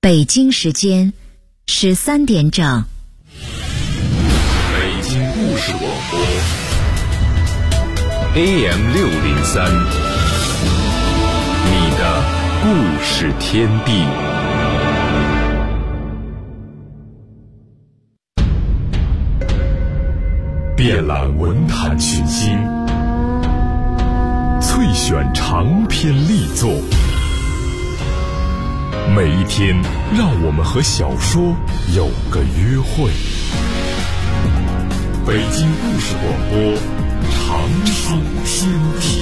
北京时间13点整。 北京故事广播 AM603，你的故事天地。遍览文坛群星，萃选长篇力作。每一天，让我们和小说有个约会。北京故事广播，长书天地。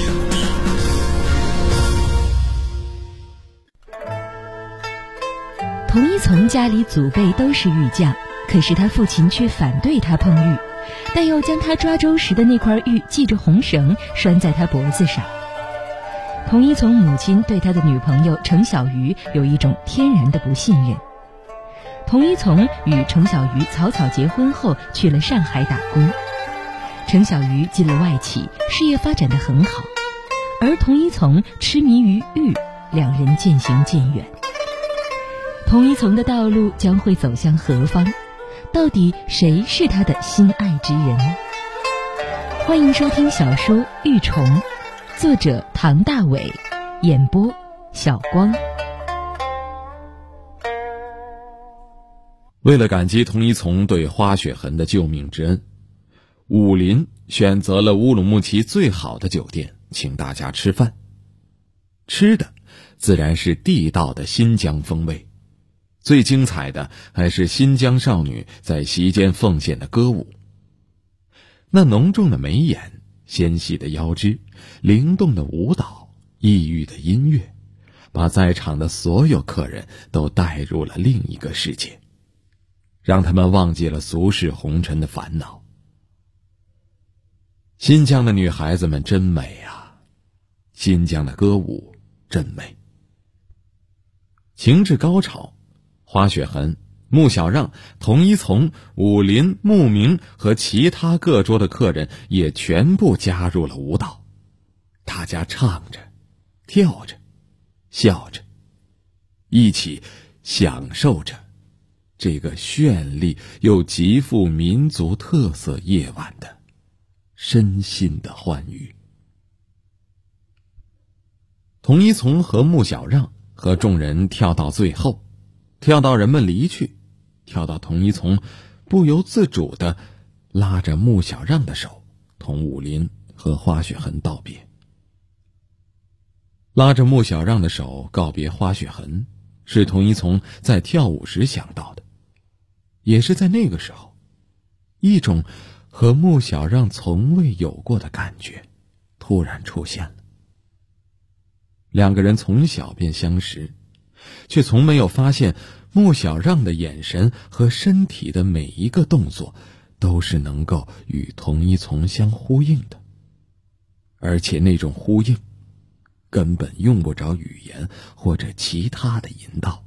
童一从家里祖辈都是玉匠，可是他父亲却反对他碰玉，但又将他抓周时的那块玉系着红绳拴在他脖子上。童一从母亲对他的女朋友程小鱼有一种天然的不信任。童一从与程小鱼草草结婚后去了上海打工，程小鱼进了外企，事业发展得很好，而童一从痴迷于玉，两人渐行渐远。童一从的道路将会走向何方？到底谁是他的心爱之人？欢迎收听小说《玉虫》，作者唐大伟，演播小光。 为了感激童一从对花雪痕的救命之恩，武林选择了乌鲁木齐最好的酒店请大家吃饭。吃的自然是地道的新疆风味，最精彩的还是新疆少女在席间奉献的歌舞。那浓重的眉眼，纤细的腰肢，灵动的舞蹈，异域的音乐，把在场的所有客人都带入了另一个世界，让他们忘记了俗世红尘的烦恼。新疆的女孩子们真美啊，新疆的歌舞真美。情至高潮，花雪痕、穆小让、童一从、武林、穆明和其他各桌的客人也全部加入了舞蹈。大家唱着，跳着，笑着，一起享受着这个绚丽又极富民族特色夜晚的身心的欢愉。童一从和穆小让和众人跳到最后，跳到人们离去，跳到童一从不由自主地拉着穆小让的手，同武林和花雪痕道别。拉着穆小让的手告别花雪痕，是童一从在跳舞时想到的，也是在那个时候，一种和穆小让从未有过的感觉突然出现了。两个人从小便相识，却从没有发现穆小让的眼神和身体的每一个动作都是能够与童一从相呼应的，而且那种呼应根本用不着语言或者其他的引导。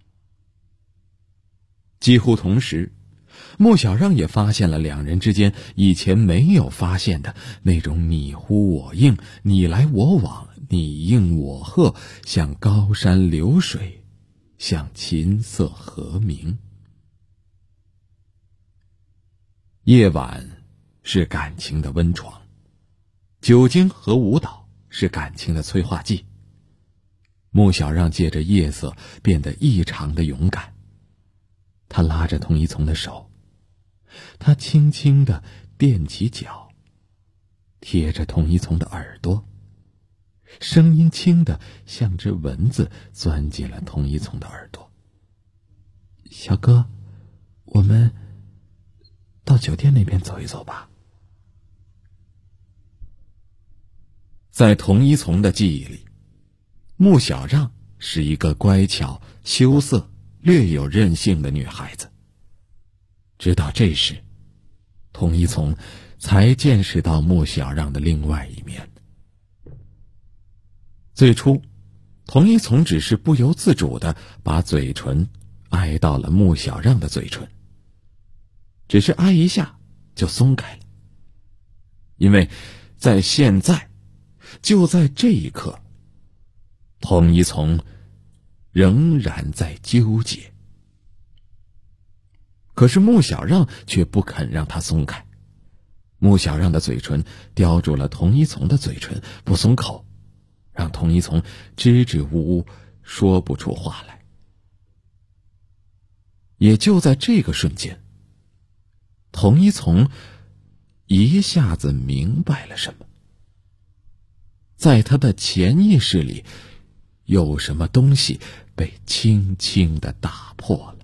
几乎同时，穆小让也发现了两人之间以前没有发现的那种你呼我应，你来我往，你应我和，像高山流水，像琴瑟和鸣。夜晚是感情的温床，酒精和舞蹈是感情的催化剂。穆小让借着夜色变得异常的勇敢，他拉着童一从的手，他轻轻地踮起脚，贴着童一从的耳朵，声音轻得像只蚊子钻进了童一从的耳朵。小哥，我们到酒店那边走一走吧。在童一从的记忆里，穆小让是一个乖巧、羞涩、略有任性的女孩子。直到这时，童一从才见识到穆小让的另外一面。最初，童一从只是不由自主地把嘴唇挨到了穆小让的嘴唇，只是挨一下就松开了。因为在现在，就在这一刻，童一从仍然在纠结。 可是穆小让却不肯让他松开。穆小让的嘴唇叼住了童一从的嘴唇，不松口，让童一从支支吾吾说不出话来。也就在这个瞬间，童一从一下子明白了什么。在他的潜意识里，有什么东西被轻轻地打破了。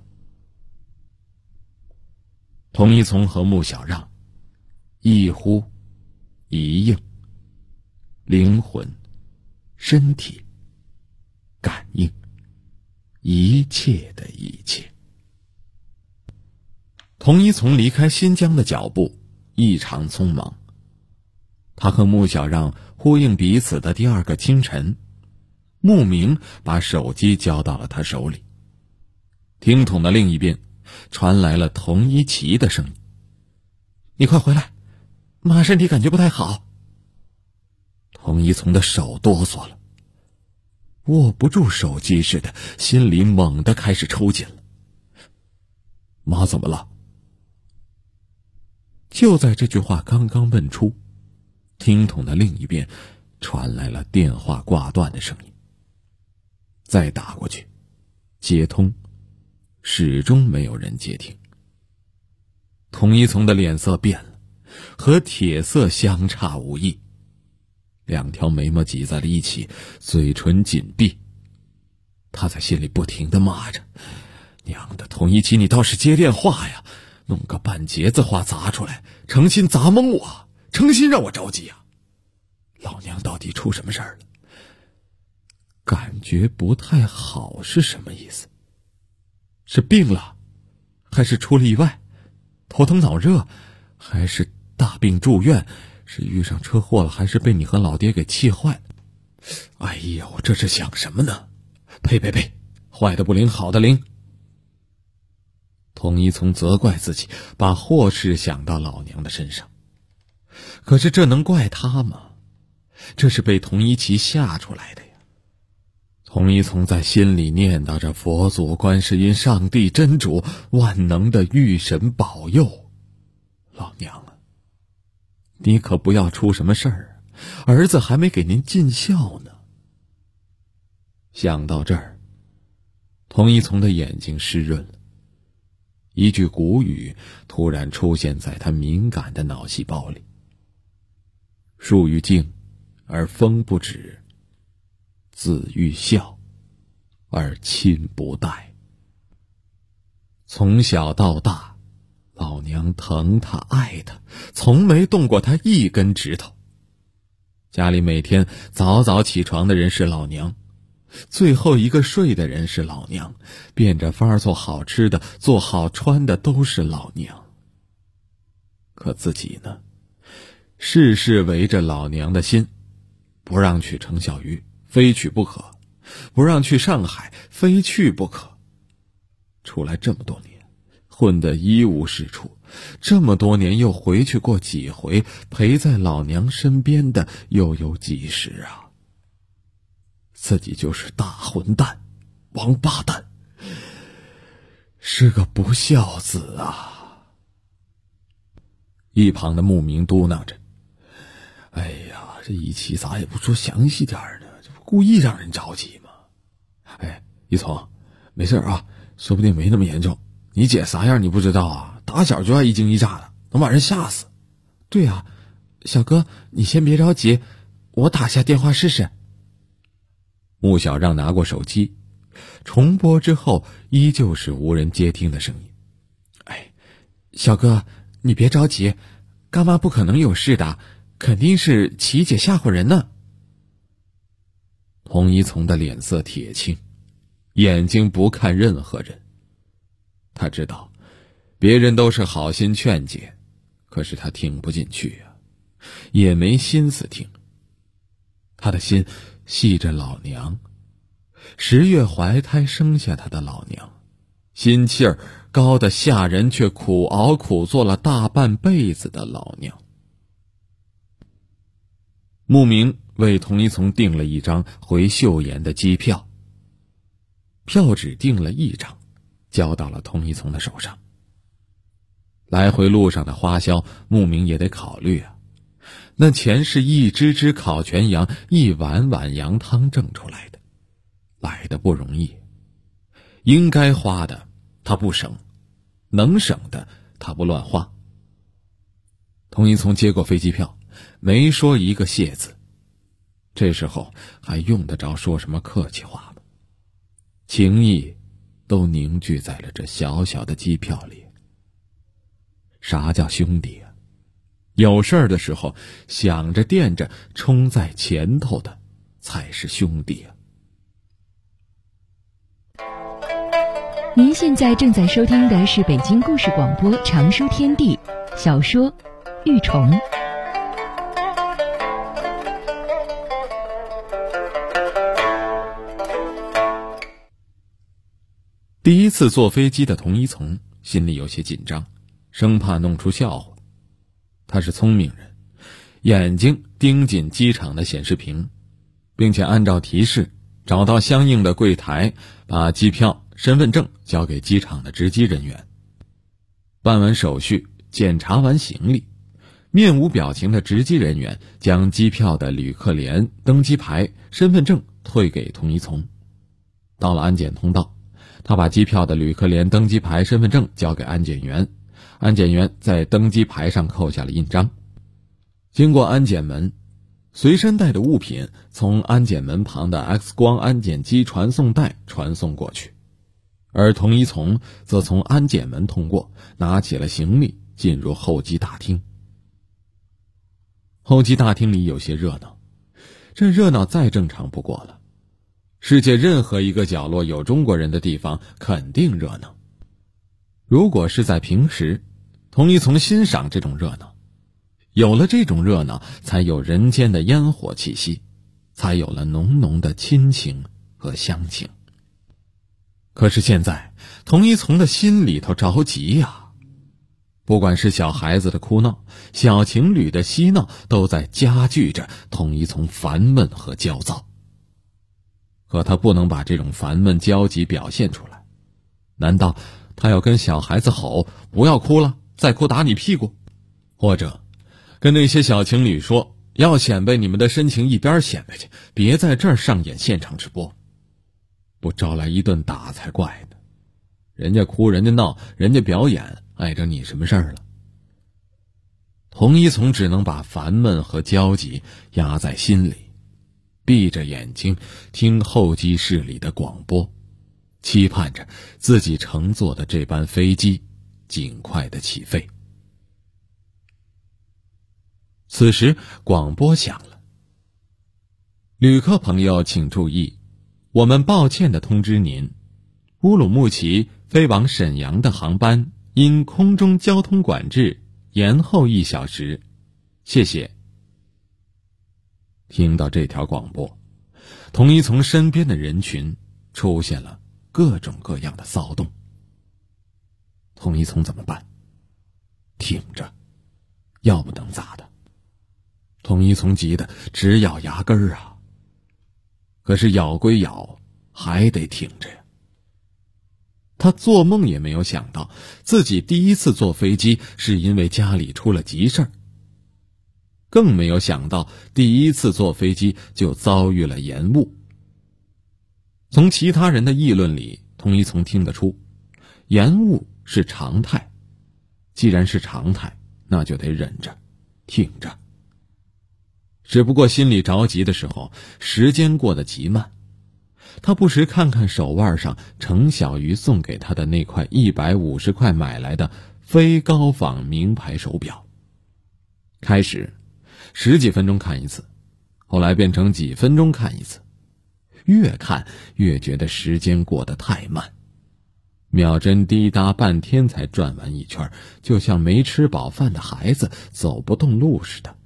童一从和穆小让一呼一应，灵魂、身体、感应，一切的一切。童一从离开新疆的脚步异常匆忙。他和穆小让呼应彼此的第二个清晨，穆明把手机交到了他手里。听筒的另一边传来了童一奇的声音：“你快回来，妈身体感觉不太好。”童一从的手哆嗦了，握不住手机似的，心里猛地开始抽紧了。妈怎么了？就在这句话刚刚问出，听筒的另一边传来了电话挂断的声音。再打过去，接通，始终没有人接听。童一从的脸色变了，和铁色相差无异，两条眉毛挤在了一起，嘴唇紧闭。他在心里不停地骂着：“娘的，童一奇，你倒是接电话呀！弄个半截子话砸出来，诚心砸懵我，诚心让我着急啊！老娘到底出什么事儿了？感觉不太好是什么意思？是病了，还是出了意外？头疼脑热，还是大病住院？是遇上车祸了，还是被你和老爹给气坏了？哎呀，我这是想什么呢？呸，坏的不灵，好的灵。”童一从责怪自己把祸事想到老娘的身上，可是这能怪他吗？这是被童一奇吓出来的呀。童一从在心里念叨着佛祖、观世音、上帝、真主、万能的御神保佑，老娘啊，你可不要出什么事儿，儿子还没给您尽孝呢。想到这儿，童一从的眼睛湿润了，一句古语突然出现在他敏感的脑细胞里：树欲静而风不止，子欲孝而亲不待。从小到大，老娘疼他爱他，从没动过他一根指头。家里每天早早起床的人是老娘，最后一个睡的人是老娘，变着法儿做好吃的、做好穿的都是老娘。可自己呢，事事围着老娘的心，不让去程小鱼，非去不可；不让去上海，非去不可。出来这么多年，混得一无是处，这么多年又回去过几回，陪在老娘身边的又有几时啊？自己就是大混蛋，王八蛋，是个不孝子啊！一旁的牧民嘟囔着：“哎呀，这一期咋也不说详细点呢？这不故意让人着急吗？”“哎，一从，没事啊，说不定没那么严重。你姐啥样你不知道啊？打小就爱一惊一乍的，能把人吓死。”“对啊，小哥，你先别着急，我打下电话试试。”穆小让拿过手机，重拨之后依旧是无人接听的声音。“哎，小哥，你别着急，干妈不可能有事的，肯定是琪姐吓唬人呢。”童一从的脸色铁青，眼睛不看任何人。他知道别人都是好心劝解，可是他听不进去啊，也没心思听。他的心系着老娘，10月怀胎生下他的老娘，心气儿高得吓人，却苦熬苦做了大半辈子的老娘。牧明为童一从订了一张回岫岩的机票，票只订了1张，交到了童一从的手上。 来回路上的花销，牧民也得考虑啊。那钱是一只只烤全羊、一碗碗羊汤挣出来的，来的不容易。应该花的他不省，能省的他不乱花。童一从接过飞机票，没说一个谢字。这时候还用得着说什么客气话吗？情谊都凝聚在了这小小的机票里。啥叫兄弟啊？有事儿的时候想着惦着冲在前头的才是兄弟啊。 您现在正在收听的是北京故事广播长书天地小说《玉虫》。 第一次坐飞机的童一从心里有些紧张，生怕弄出笑话。他是聪明人，眼睛盯紧机场的显示屏，并且按照提示找到相应的柜台，把机票、身份证交给机场的值机人员。办完手续，检查完行李，面无表情的值机人员将机票的旅客联、登机牌、身份证退给童一从。到了安检通道，他把机票的旅客联、登机牌、身份证交给安检员，安检员在登机牌上扣下了印章。经过安检门，随身带的物品从安检门旁的 X 光安检机传送带传送过去，而童一从则从安检门通过，拿起了行李进入候机大厅。候机大厅里有些热闹，这热闹再正常不过了。世界任何一个角落有中国人的地方肯定热闹。如果是在平时，童一从欣赏这种热闹，有了这种热闹，才有人间的烟火气息，才有了浓浓的亲情和乡情。可是现在，童一从的心里头着急呀。不管是小孩子的哭闹，小情侣的嬉闹，都在加剧着童一从烦闷和焦躁。可他不能把这种烦闷焦急表现出来，难道他要跟小孩子吼不要哭了，再哭打你屁股？或者跟那些小情侣说，要显摆你们的深情一边显摆去，别在这儿上演现场直播，不招来一顿打才怪呢。人家哭，人家闹，人家表演，碍着你什么事儿了？童一从只能把烦闷和焦急压在心里，闭着眼睛听候机室里的广播，期盼着自己乘坐的这班飞机尽快的起飞。此时广播响了，旅客朋友请注意，我们抱歉地通知您，乌鲁木齐飞往沈阳的航班因空中交通管制延后1小时，谢谢。听到这条广播，童一从身边的人群出现了各种各样的骚动。童一从怎么办？挺着，要不能咋的？童一从急得直咬牙根儿啊！可是咬归咬，还得挺着呀。他做梦也没有想到，自己第一次坐飞机是因为家里出了急事儿，更没有想到第一次坐飞机就遭遇了延误。从其他人的议论里，童一从听得出，延误是常态。既然是常态，那就得忍着，挺着。只不过心里着急的时候，时间过得极慢。他不时看看手腕上程小鱼送给他的那块150块买来的非高仿名牌手表。开始10几分钟看一次，后来变成几分钟看一次，越看越觉得时间过得太慢，秒针滴答半天才转完一圈，就像没吃饱饭的孩子走不动路似的。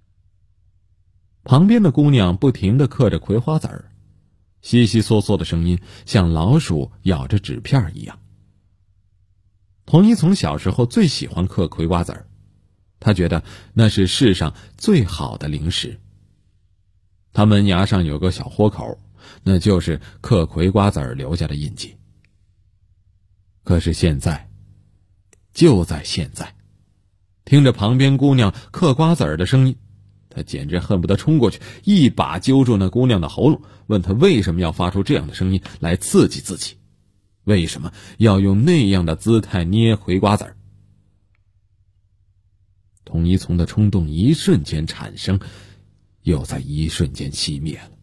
旁边的姑娘不停地嗑着葵花籽儿，悉悉嗦嗦的声音像老鼠咬着纸片一样。童一从小时候最喜欢嗑葵瓜子儿，他觉得那是世上最好的零食。他门牙上有个小豁口，那就是嗑葵瓜子儿留下的印记。可是现在， 就在现在。听着旁边姑娘嗑瓜子儿的声音，他简直恨不得冲过去，一把揪住那姑娘的喉咙，问她为什么要发出这样的声音来刺激自己，为什么要用那样的姿态捏回瓜子儿。童一从的冲动一瞬间产生，又在一瞬间熄灭了。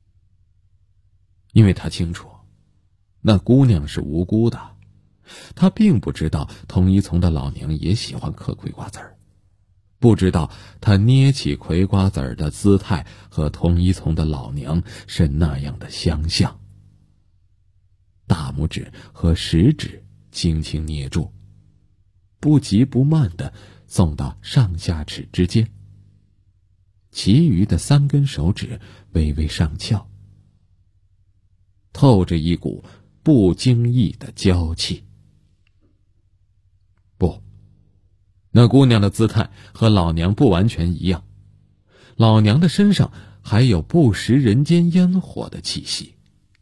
因为他清楚，那姑娘是无辜的，他并不知道童一从的老娘也喜欢嗑葵瓜子儿，不知道他捏起葵瓜子儿的姿态和童一从的老娘是那样的相像。大拇指和食指轻轻捏住，不急不慢地送到上下齿之间，其余的3根手指微微上翘，透着一股不经意的娇气。不，那姑娘的姿态和老娘不完全一样，老娘的身上还有不食人间烟火的气息。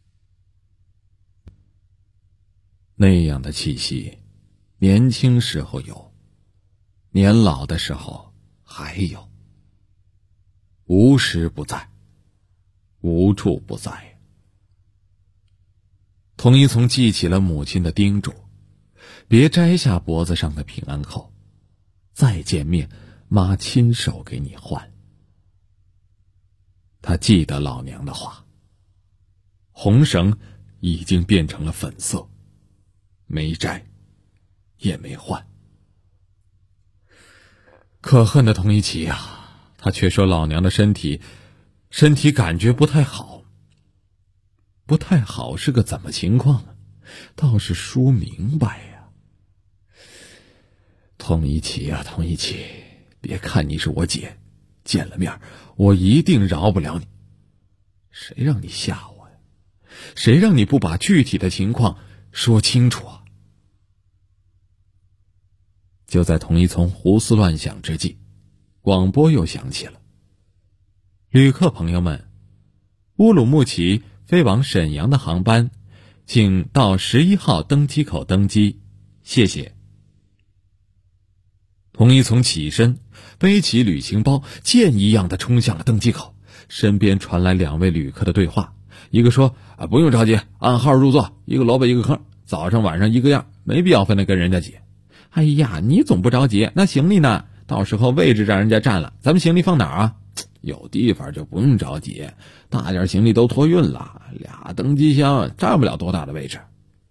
那样的气息，年轻时候有，年老的时候还有，无时不在，无处不在。童一从记起了母亲的叮嘱，别摘下脖子上的平安扣，再见面妈亲手给你换。他记得老娘的话，红绳已经变成了粉色，没摘也没换。可恨的童一奇啊，他却说老娘的身体感觉不太好。不太好是个怎么情况啊？倒是说明白呀。童一奇啊，童一奇，别看你是我姐，见了面我一定饶不了你。谁让你吓我呀？谁让你不把具体的情况说清楚啊？就在童一从胡思乱想之际，广播又响起了。旅客朋友们，乌鲁木齐飞往沈阳的航班，请到11号登机口登机，谢谢。童一从起身，背起旅行包，箭一样的冲向了登机口。身边传来2位旅客的对话，一个说不用着急，按号入座，一个萝卜一个坑，早上晚上一个样，没必要分得跟人家挤。哎呀，你总不着急，那行李呢？到时候位置让人家占了，咱们行李放哪儿啊？有地方就不用着急，大点行李都托运了，2登机箱占不了多大的位置。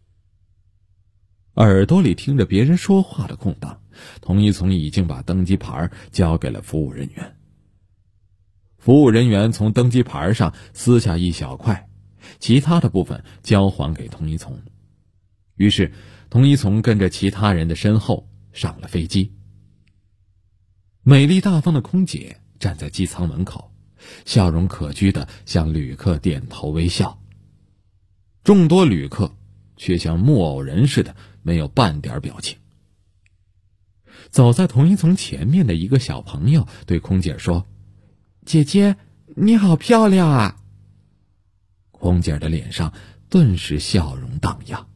耳朵里听着别人说话的空档，童一从已经把登机牌交给了服务人员。服务人员从登机牌上撕下一小块，其他的部分交还给童一从。于是童一从跟着其他人的身后上了飞机。美丽大方的空姐站在机舱门口，笑容可掬地向旅客点头微笑。众多旅客却像木偶人似的，没有半点表情。走在童一从前面的一个小朋友对空姐说：姐姐，你好漂亮啊！空姐的脸上顿时笑容荡漾。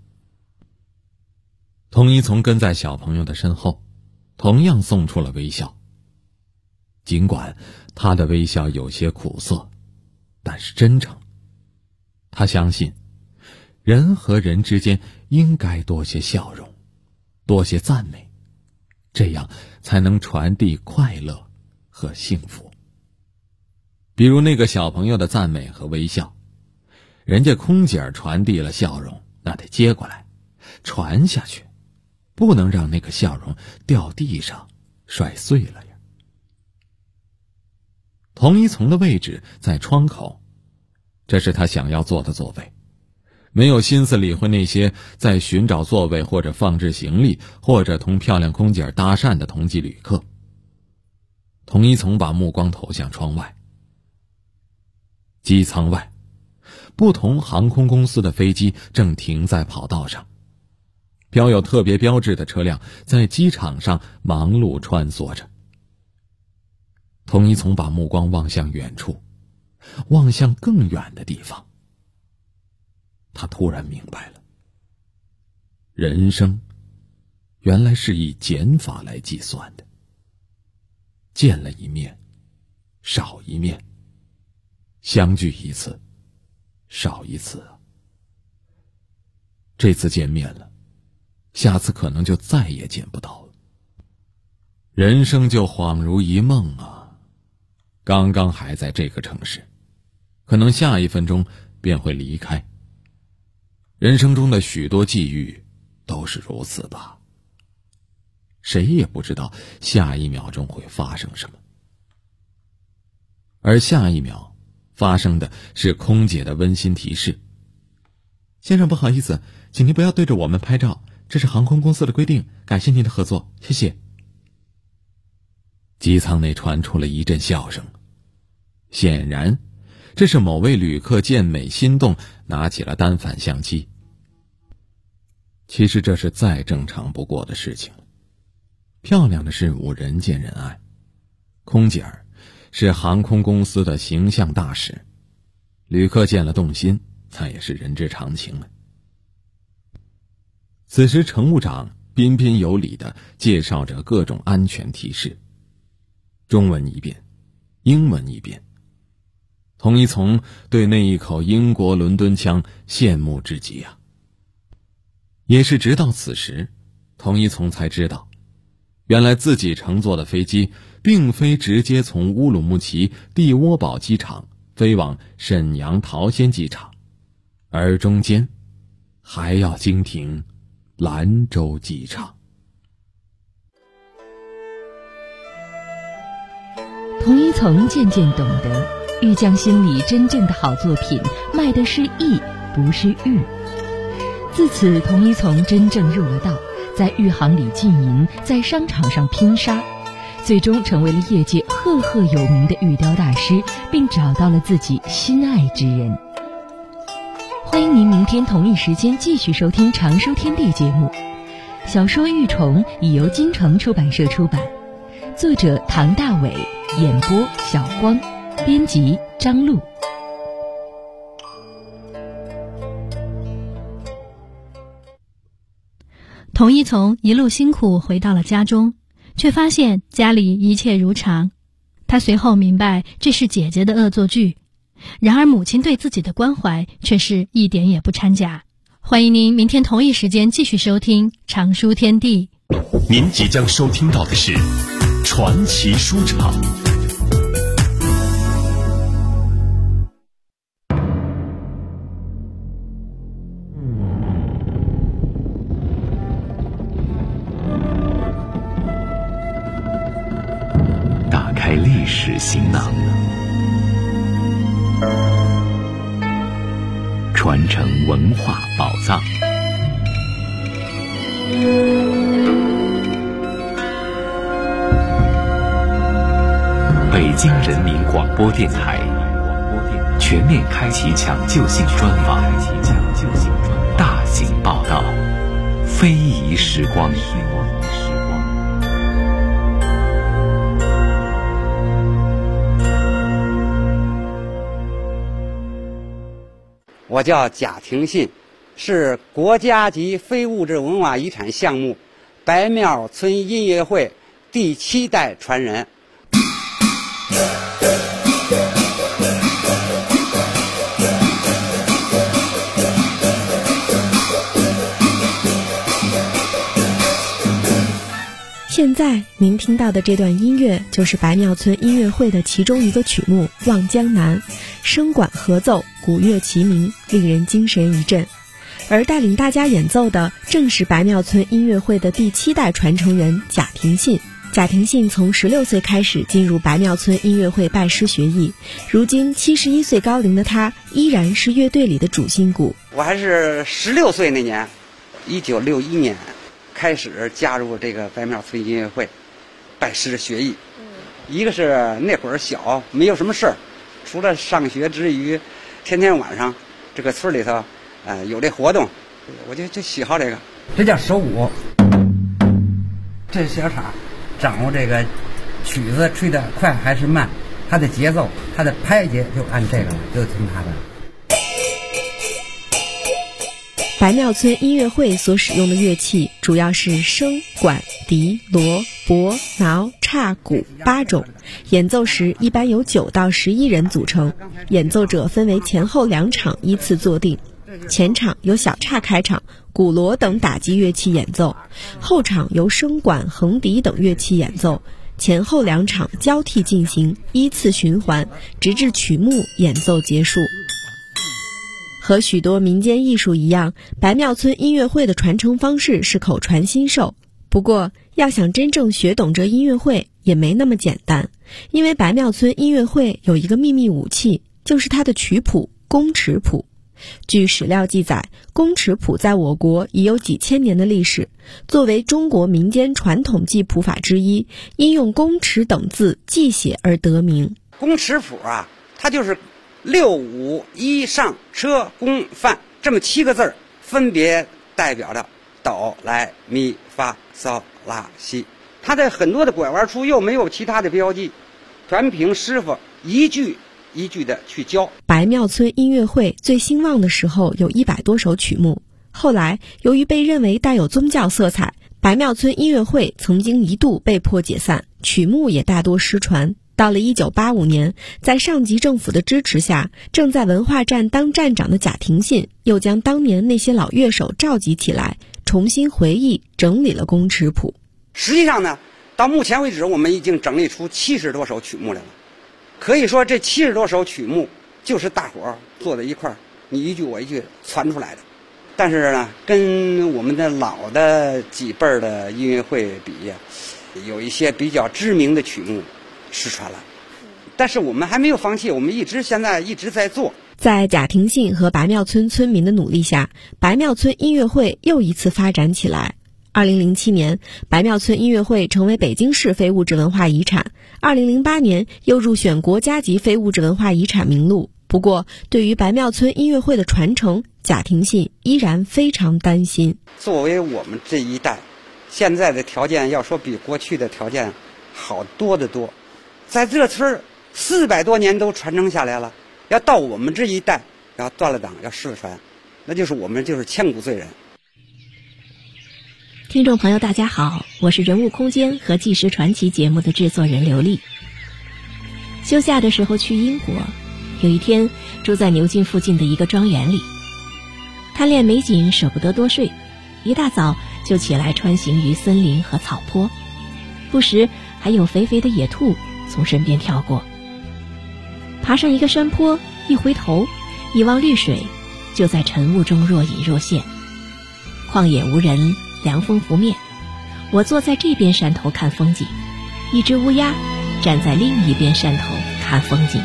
童一从跟在小朋友的身后，同样送出了微笑。尽管他的微笑有些苦涩，但是真诚。他相信，人和人之间应该多些笑容，多些赞美，这样才能传递快乐和幸福。比如那个小朋友的赞美和微笑，人家空姐传递了笑容，那得接过来，传下去，不能让那个笑容掉地上摔碎了呀。童一从的位置在窗口，这是他想要坐的座位，没有心思理会那些在寻找座位或者放置行李或者同漂亮空姐搭讪的同机旅客。童一从把目光投向窗外。机舱外，不同航空公司的飞机正停在跑道上，标有特别标志的车辆在机场上忙碌穿梭着。童一从把目光望向远处，望向更远的地方。他突然明白了，人生原来是以减法来计算的。见了一面，少一面；相聚一次，少一次啊。这次见面了，下次可能就再也见不到了。人生就恍如一梦啊，刚刚还在这个城市，可能下一分钟便会离开。人生中的许多际遇都是如此吧，谁也不知道下一秒钟会发生什么。而下一秒发生的是空姐的温馨提示：先生，不好意思，请您不要对着我们拍照，这是航空公司的规定，感谢您的合作，谢谢。机舱内传出了一阵笑声，显然这是某位旅客见美心动，拿起了单反相机。其实这是再正常不过的事情了，漂亮的事物人见人爱，空姐儿是航空公司的形象大使，旅客见了动心，那也是人之常情了。此时乘务长彬彬有礼地介绍着各种安全提示，中文一遍，英文一遍。童一从对那一口英国伦敦腔羡慕至极啊。也是直到此时，童一从才知道，原来自己乘坐的飞机并非直接从乌鲁木齐蒂窝堡机场飞往沈阳桃仙机场，而中间还要经停兰州机场。 童一从渐渐懂得，玉匠心里真正的好作品卖的是艺，不是玉。自此，童一从真正入了道，在玉行里经营，在商场上拼杀，最终成为了业界赫赫有名的玉雕大师，并找到了自己心爱之人。欢迎您明天同一时间继续收听《常书天地》节目。小说《玉虫》已由金城出版社出版，作者唐大伟，演播小光，编辑张璐。 童一从一路辛苦回到了家中，却发现家里一切如常。他随后明白这是姐姐的恶作剧，然而母亲对自己的关怀却是一点也不掺假。欢迎您明天同一时间继续收听《常书天地》。 您即将收听到的是传奇书场。打开历史行囊，传承文化宝藏。北京人民广播电台全面开启抢救性专访，大型报道，非遗时光。 我叫贾廷信，是国家级非物质文化遗产项目白庙村音乐会第7代传人。 现在您听到的这段音乐就是白庙村音乐会的其中一个曲目《望江南》，声管合奏，鼓乐齐鸣，令人精神一振。而带领大家演奏的正是白庙村音乐会的第7代传承人贾廷信。贾廷信从16岁开始进入白庙村音乐会拜师学艺，如今71岁高龄的他依然是乐队里的主心骨。 我还是16岁那年，1961年开始加入这个白庙村音乐会，拜师学艺。一个是那会儿小，没有什么事儿，除了上学之余，天天晚上这个村里头，有这活动，我就喜好这个。 这叫手舞，这是小叉，掌握这个曲子吹得快还是慢，它的节奏，它的拍节就按这个了，就听它的。 白庙村音乐会所使用的乐器主要是笙、管、笛、锣、钹、挠、叉、鼓8种，演奏时一般由9到11人组成，演奏者分为前后2场依次坐定。前场由小叉开场，鼓锣等打击乐器演奏，后场由笙管、横笛等乐器演奏，前后2场交替进行，依次循环，直至曲目演奏结束。和许多民间艺术一样，白庙村音乐会的传承方式是口传心授。不过，要想真正学懂这音乐会也没那么简单，因为白庙村音乐会有一个秘密武器，就是它的曲谱宫尺谱。据史料记载，宫尺谱在我国已有几千年的历史，作为中国民间传统记谱法之一，因用宫尺等字记写而得名。 宫尺谱啊，它就是6、5、1上车宫范这么7个字，分别代表着哆来咪发嗦拉西。它在很多的拐弯处又没有其他的标记，全凭师傅一句一句的去教。 白庙村音乐会最兴旺的时候有100多首曲目，后来由于被认为带有宗教色彩，白庙村音乐会曾经一度被迫解散，曲目也大多失传。到了1985年，在上级政府的支持下，正在文化站当站长的贾廷信又将当年那些老乐手召集起来，重新回忆整理了宫尺谱。 实际上呢，到目前为止我们已经整理出70多首曲目来了。可以说这70多首曲目就是大伙儿坐在一块儿，你一句我一句传出来的。但是呢，跟我们的老的几辈儿的音乐会比呀，有一些比较知名的曲目失传了。但是我们还没有放弃，我们现在一直在做。 在贾廷信和白庙村村民的努力下，白庙村音乐会又一次发展起来。2007年，白庙村音乐会成为北京市非物质文化遗产。2008年又入选国家级非物质文化遗产名录。不过，对于白庙村音乐会的传承，贾廷信依然非常担心。 作为我们这一代，现在的条件要说比过去的条件好多得多。在这村400多年都传承下来了，要到我们这一代要断了档要失传，那就是我们就是千古罪人。 听众朋友大家好，我是人物空间和纪实传奇节目的制作人刘丽。休假的时候去英国，有一天住在牛津附近的一个庄园里，贪恋美景舍不得多睡，一大早就起来穿行于森林和草坡，不时还有肥肥的野兔从身边跳过。爬上一个山坡，一回头一望绿水，就在晨雾中若隐若现。旷野无人，凉风拂面，我坐在这边山头看风景，一只乌鸦站在另一边山头看风景。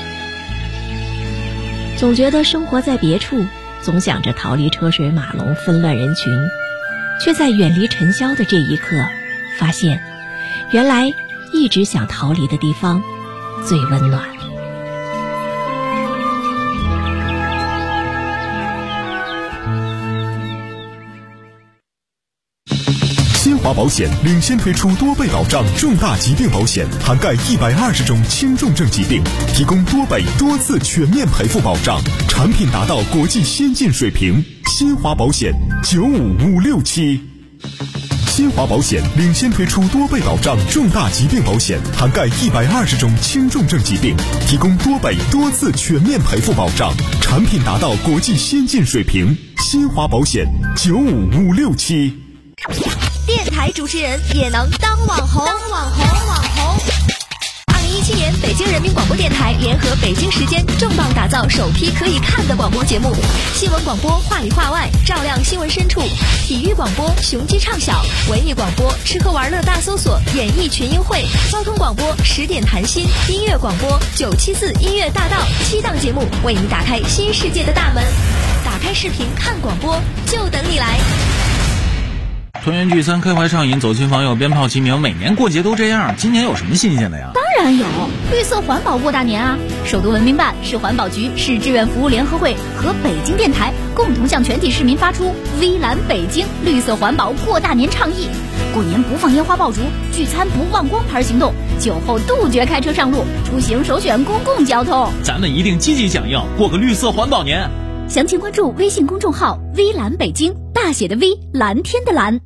总觉得生活在别处，总想着逃离车水马龙纷乱人群，却在远离尘嚣的这一刻发现，原来一直想逃离的地方最温暖。 新华保险领先推出多倍保障重大疾病保险，涵盖120种轻重症疾病，提供多倍多次全面赔付保障，产品达到国际先进水平。新华保险95567。新华保险领先推出多倍保障重大疾病保险，涵盖120种轻重症疾病，提供多倍多次全面赔付保障，产品达到国际先进水平。新华保险95567。 电台主持人也能当网红。2017年，北京人民广播电台联合北京时间重磅打造首批可以看的广播节目，新闻广播话里话外，照亮新闻深处；体育广播雄鸡唱晓，文艺广播吃喝玩乐大搜索，演艺群英会；交通广播10点谈心，音乐广播974音乐大道，7档节目为你打开新世界的大门。打开视频看广播，就等你来。 团圆聚餐，开怀畅饮，走亲访友，鞭炮齐鸣，每年过节都这样，今年有什么新鲜的呀？ 当然有，绿色环保过大年啊！首都文明办、市环保局、市志愿服务联合会和北京电台共同向全体市民发出微蓝北京绿色环保过大年倡议。过年不放烟花爆竹，聚餐不忘光牌行动，酒后杜绝开车上路，出行首选公共交通。 咱们一定积极响应，过个绿色环保年。 详情关注微信公众号“微蓝北京”，大写的 V， 蓝天的蓝。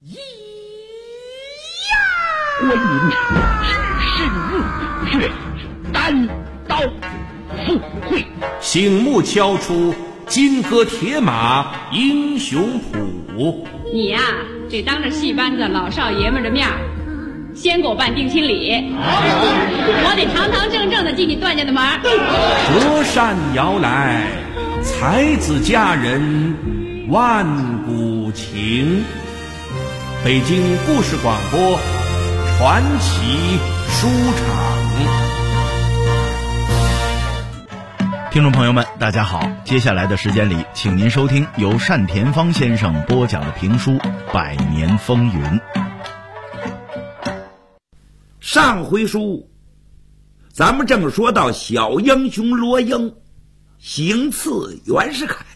观音至圣目，却单刀赴会， 醒目敲出金戈铁马英雄谱。 你呀，得当着戏班子老少爷们的面先给我办定亲礼，我得堂堂正正的进你段家的门。 折扇摇来，才子佳人万古情。北京故事广播传奇书场。 听众朋友们，大家好，接下来的时间里，请您收听由单田芳先生播讲的评书《百年风云》。 上回书咱们正说到小英雄罗英行刺袁世凯，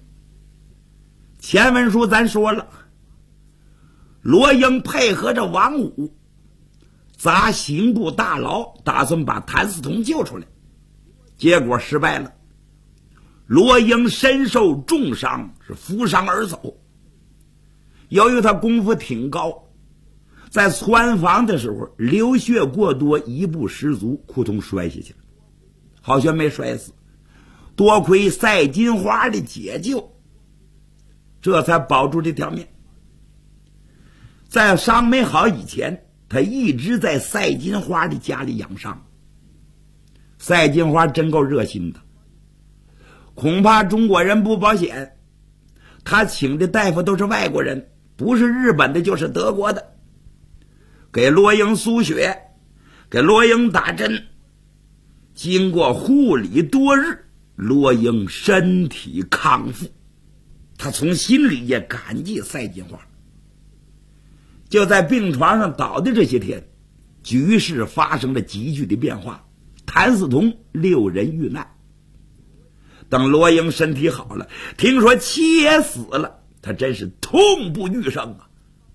前文书咱说了，罗英配合着王武砸刑部大牢，打算把谭嗣同救出来，结果失败了。罗英身受重伤，是负伤而走。由于他功夫挺高，在窜房的时候流血过多，一步失足，扑通摔下去了。好悬没摔死，多亏赛金花的解救，这才保住这条命。在伤没好以前，他一直在赛金花的家里养伤。赛金花真够热心的，恐怕中国人不保险，他请的大夫都是外国人，不是日本的就是德国的，给罗英输血，给罗英打针。经过护理多日，罗英身体康复，他从心里也感激赛金花。就在病床上倒的这些天，局势发生了急剧的变化，谭嗣同6人遇难。等罗英身体好了，听说七爷死了，他真是痛不欲生啊！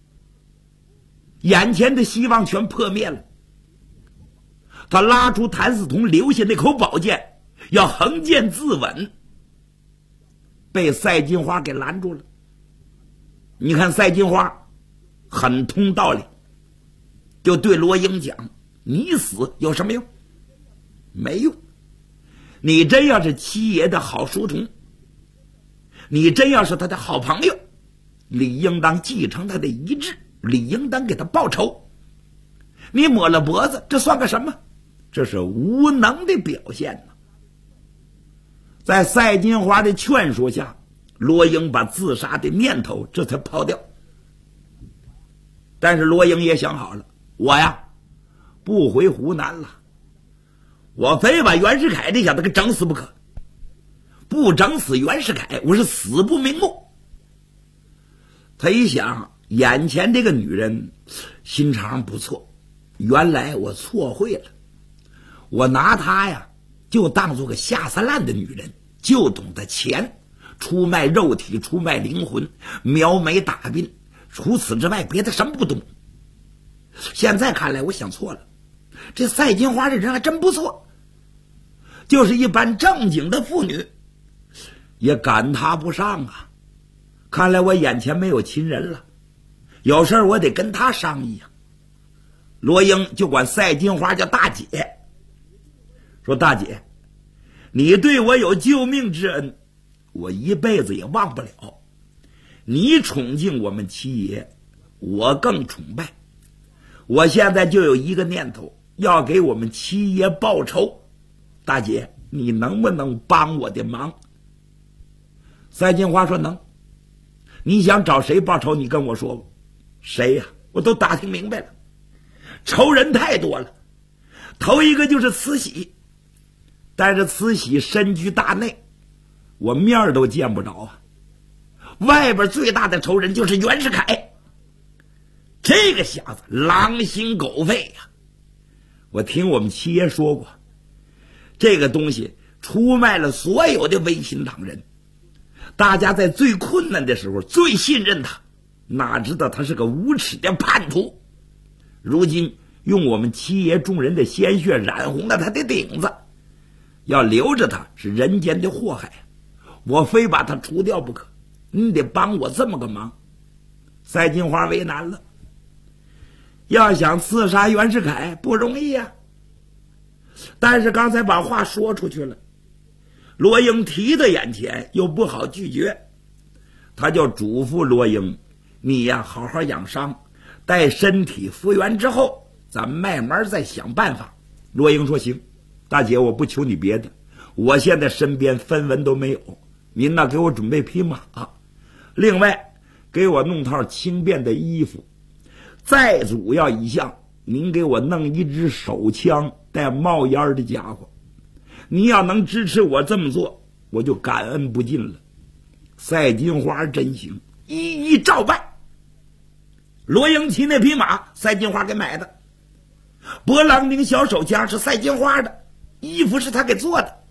眼前的希望全破灭了。他拉出谭嗣同留下那口宝剑，要横剑自刎，被赛金花给拦住了。你看赛金花很通道理，就对罗英讲，你死有什么用？没用。你真要是七爷的好书童，你真要是他的好朋友，理应当继承他的遗志，理应当给他报仇。你抹了脖子，这算个什么？这是无能的表现呢。在赛金花的劝说下，罗英把自杀的念头这才抛掉。但是罗英也想好了，我呀不回湖南了，我非把袁世凯这小子给整死不可，不整死袁世凯，我是死不瞑目。他一想，眼前这个女人心肠不错，原来我错会了，我拿她呀就当做个下三滥的女人，就懂得钱，出卖肉体，出卖灵魂，描眉打鬓，除此之外别的什么不懂。现在看来我想错了，这赛金花这人还真不错，就是一般正经的妇女也赶她不上啊。看来我眼前没有亲人了，有事我得跟她商议啊。罗英就管赛金花叫大姐，说大姐，你对我有救命之恩，我一辈子也忘不了。你宠敬我们七爷，我更崇拜。我现在就有一个念头，要给我们七爷报仇。大姐，你能不能帮我的忙？赛金花说能。你想找谁报仇，你跟我说吧。谁呀？我都打听明白了，仇人太多了。头一个就是慈禧，但是慈禧身居大内，我面儿都见不着啊。外边最大的仇人就是袁世凯，这个小子狼心狗肺呀。我听我们七爷说过，这个东西出卖了所有的维新党人，大家在最困难的时候最信任他，哪知道他是个无耻的叛徒。如今用我们七爷众人的鲜血染红了他的顶子，要留着他是人间的祸害。 我非把他除掉不可，你得帮我这么个忙。赛金花为难了，要想刺杀袁世凯不容易呀。但是刚才把话说出去了，罗英提到眼前又不好拒绝，他就嘱咐罗英，你呀好好养伤，待身体复原之后咱慢慢再想办法。罗英说行，大姐我不求你别的，我现在身边分文都没有，您呢给我准备匹马，另外给我弄套轻便的衣服，再主要一项，您给我弄一支手枪带冒烟的家伙。你要能支持我这么做，我就感恩不尽了。赛金花真行，一一照办。罗英骑那匹马，赛金花给买的；勃朗宁小手枪是赛金花的，衣服是他给做的。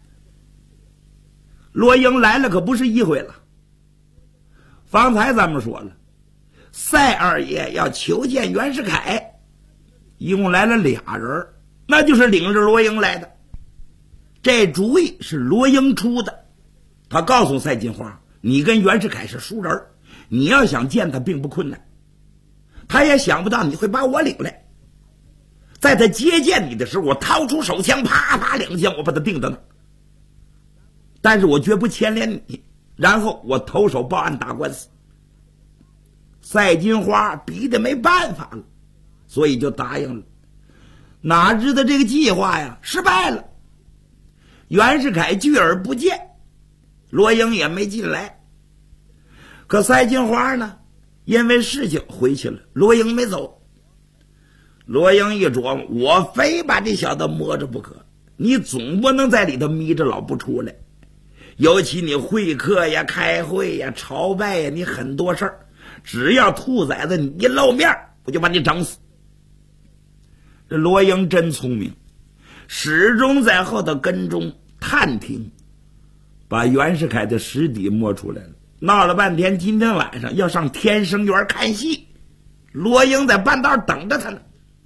罗英来了可不是一回了，方才咱们说了，赛二爷要求见袁世凯，一共来了俩人，那就是领着罗英来的。这主意是罗英出的，他告诉赛金花，你跟袁世凯是熟人，你要想见他并不困难。他也想不到你会把我领来，在他接见你的时候，我掏出手枪，啪啪两枪，我把他定在那儿。但是我绝不牵连你，然后我投手报案打官司。赛金花逼得没办法了，所以就答应了。哪知道这个计划呀失败了，袁世凯拒而不见，罗英也没进来。可赛金花呢，因为事情回去了，罗英没走。罗英一琢磨，我非把这小子摸着不可，你总不能在里头眯着老不出来。尤其你会客呀、开会呀、朝拜呀，你很多事儿，只要兔崽子你一露面，我就把你整死。这罗英真聪明，始终在后头跟踪探听，把袁世凯的实底摸出来了。闹了半天，今天晚上要上天生园看戏，罗英在半道等着他呢。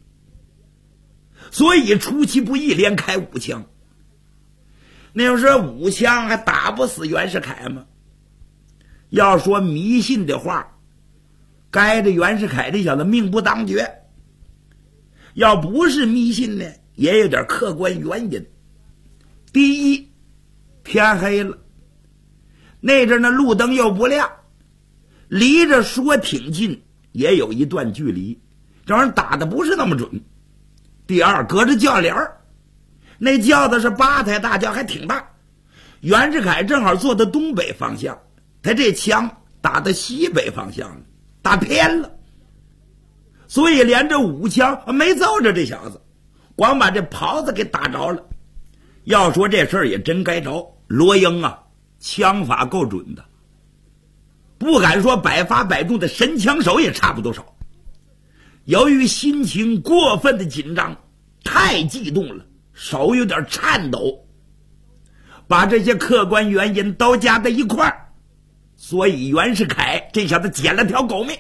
所以出其不意，连开5枪。那要说5枪还打不死袁世凯吗？要说迷信的话，该着袁世凯这小子命不当绝。要不是迷信呢，也有点客观原因。第一，天黑了，那阵呢路灯又不亮，离着说挺近，也有一段距离，这玩意儿打的不是那么准。第二，隔着轿帘儿，那轿子是8抬大轿，还挺大。袁世凯正好坐的东北方向，他这枪打的西北方向了，打偏了，所以连着5枪没揍着这小子，光把这袍子给打着了。要说这事儿也真该着，罗英啊，枪法够准的，不敢说百发百中的神枪手也差不多少。由于心情过分的紧张，太激动了，手有点颤抖，把这些客观原因都加在一块儿，所以袁世凯这小子捡了条狗命。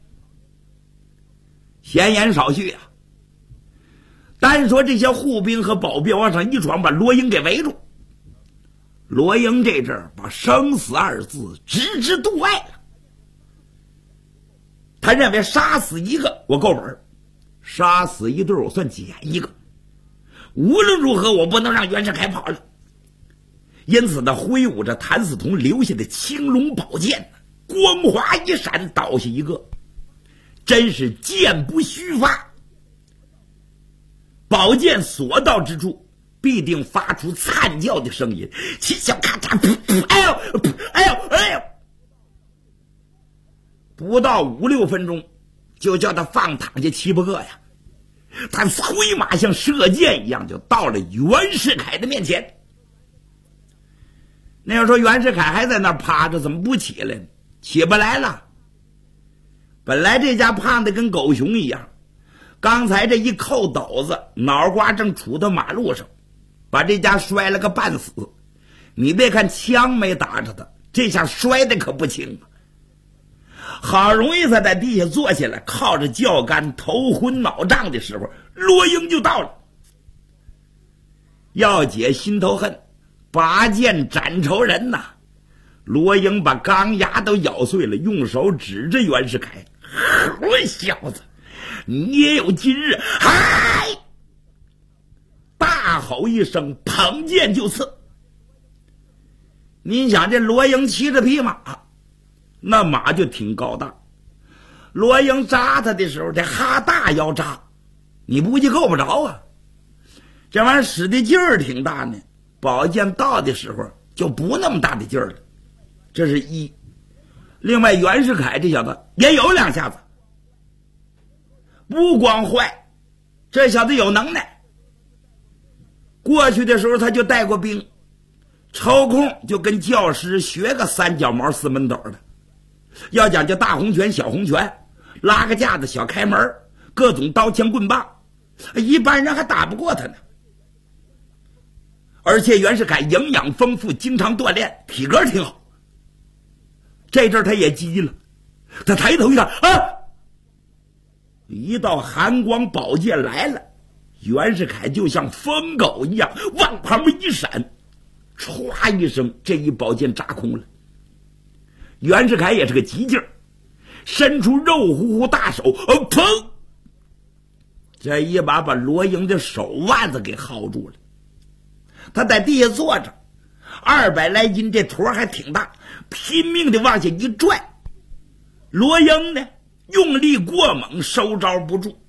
闲言少叙啊，单说这些护兵和保镖往上一闯，把罗英给围住。罗英这阵儿把生死2字置之度外了。他认为杀死一个我够本，杀死一对我算捡一个，无论如何我不能让袁世凯跑了。因此他挥舞着谭嗣同留下的青龙宝剑，光华一闪，倒下一个，真是剑不虚发。宝剑所到之处，必定发出惨叫的声音，七小咔嚓，哎呦，哎呦，哎呦！不到5、6分钟，就叫他放躺下7、8个呀。他催马像射箭一样，就到了袁世凯的面前。那要说袁世凯还在那趴着，怎么不起来呢？起不来了。本来这家胖的跟狗熊一样，刚才这一扣斗子，脑瓜正杵到马路上，把这家摔了个半死。你别看枪没打着他，这下摔的可不轻啊。好容易才在地下坐起来，靠着轿杆头昏脑胀的时候，罗英就到了。要解心头恨，拔剑斩仇人呐， 罗英把钢牙都咬碎了，用手指着袁世凯：“我小子，你也有今日！”嗨！大吼一声，捧剑就刺。您想，这罗英骑着匹马，那马就挺高大。罗英扎他的时候，这哈大腰扎，你估计够不着啊。这玩意儿使的劲儿挺大呢，宝剑到的时候就不那么大的劲儿了。这是一。另外，袁世凯这小子也有2下子，不光坏，这小子有能耐。过去的时候他就带过兵，抽空就跟教师学个三脚毛四门斗的。要讲究大红拳小红拳，拉个架子小开门，各种刀枪棍棒，一般人还打不过他呢。而且袁世凯营养丰富，经常锻炼，体格挺好。这阵他也急了，他抬头一看，一道寒光宝剑来了，袁世凯就像疯狗一样往旁边一闪，唰一声，这一宝剑扎空了。袁世凯也是个急劲儿，伸出肉乎乎大手，砰！这一把罗英的手腕子给薅住了。他在地下坐着，200来斤，这坨还挺大，拼命的往下一拽。罗英呢，用力过猛，收招不住